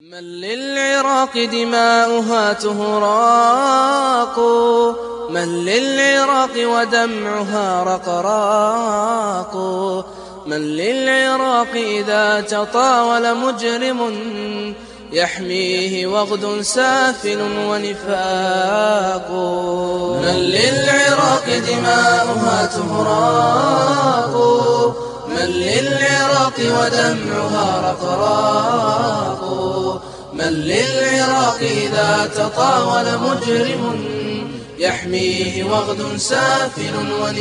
من للعراق دماؤها تهراق، من للعراق ودمعها رقراق، من للعراق إذا تطاول مجرم يحميه وغد سافل ونفاق. من للعراق دماؤها تهراق، من للعراق ودمعها رقراق، من للعراق إذا تطاول مجرم يحميه وغد سافل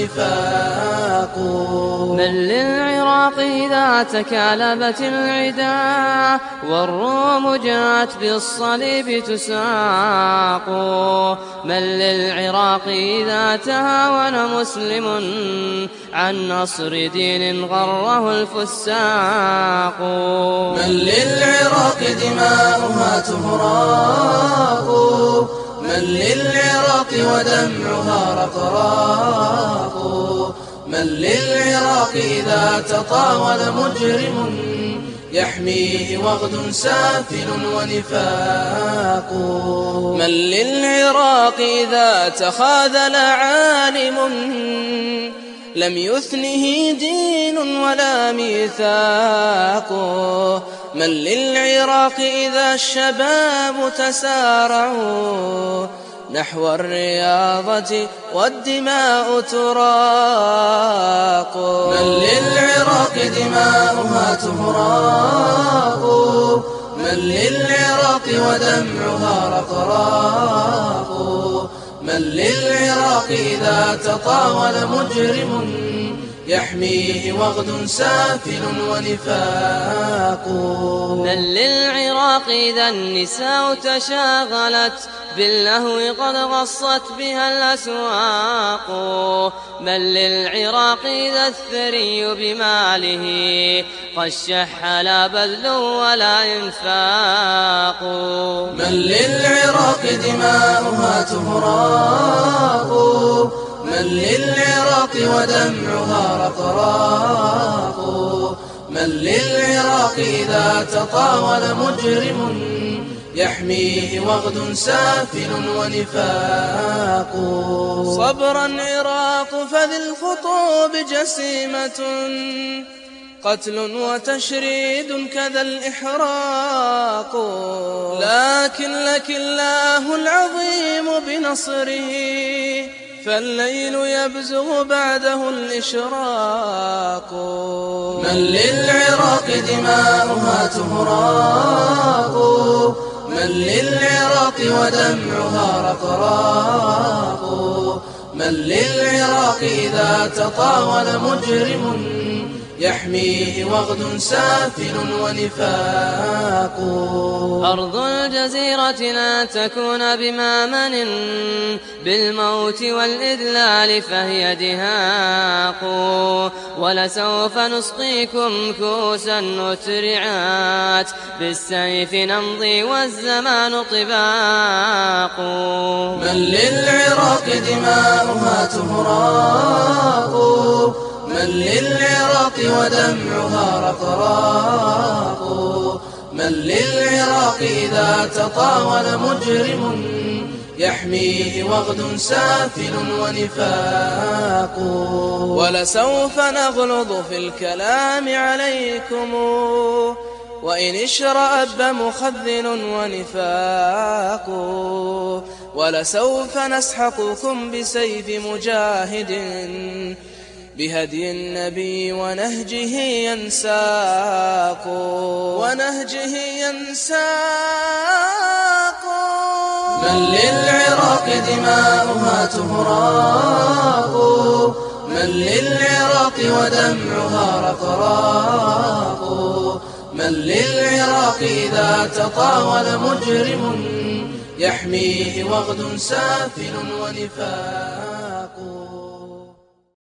ونفاق. من للعراق إذا تكالبت العدا والروم جاءت بالصليب تساق، من للعراق إذا تهاون مسلم عن نصر دين غره الفساق. من للعراق دماؤها تهراق، من للعراق ودمعها رقراق، من للعراق إذا تطاول مجرم يحميه وغد سافل ونفاق. من للعراق إذا تخاذل عالم لم يثنه دين ولا ميثاق، من للعراق إذا الشباب تسارعوا نحو الرياضة والدماء تراق. من للعراق دماؤها تهراق، من للعراق ودمعها رقراق، من للعراق إذا تطاول مجرم يحميه وغد سافل ونفاق. من للعراق إذا النساء تشاغلت باللهو قد غصت بها الأسواق، من للعراق إذا الثري بماله قد شح لا بذل ولا إنفاق. من للعراق دماؤها تهراق، من للعراق ودمعها رقراق، من للعراق إذا تطاول مجرم يحميه وغد سافل ونفاق. صبرا عراق فذي الخطوب جسيمة قتل وتشريد كذا الإحراق، لكن لك الله العظيم بنصره فالليل يبزغ بعده الإشراق. من للعراق دماؤها تهراق، من للعراق ودمعها رقراق، من للعراق إذا تطاول مجرم يحميه وغد سافل ونفاق. أرض الجزيرة لا تكون بمامن بالموت والإذلال فهي دهاق، ولسوف نسقيكم كوسا نترعات بالسيف نمضي والزمان طباق. من للعراق دماؤها تهراق، من للعراق ودمعها رقراق، من للعراق إذا تطاول مجرم يحميه وغد سافل ونفاق. ولسوف نغلظ في الكلام عليكم وإن اشرأب مخذل ونفاق، ولسوف نسحقكم بسيف مجاهد بهدي النبي ونهجه ينساق، ونهجه ينساق. من للعراق دماؤها تهراق، من للعراق ودمعها رقراق، من للعراق إذا تطاول مجرم يحميه وغد سافل ونفاق.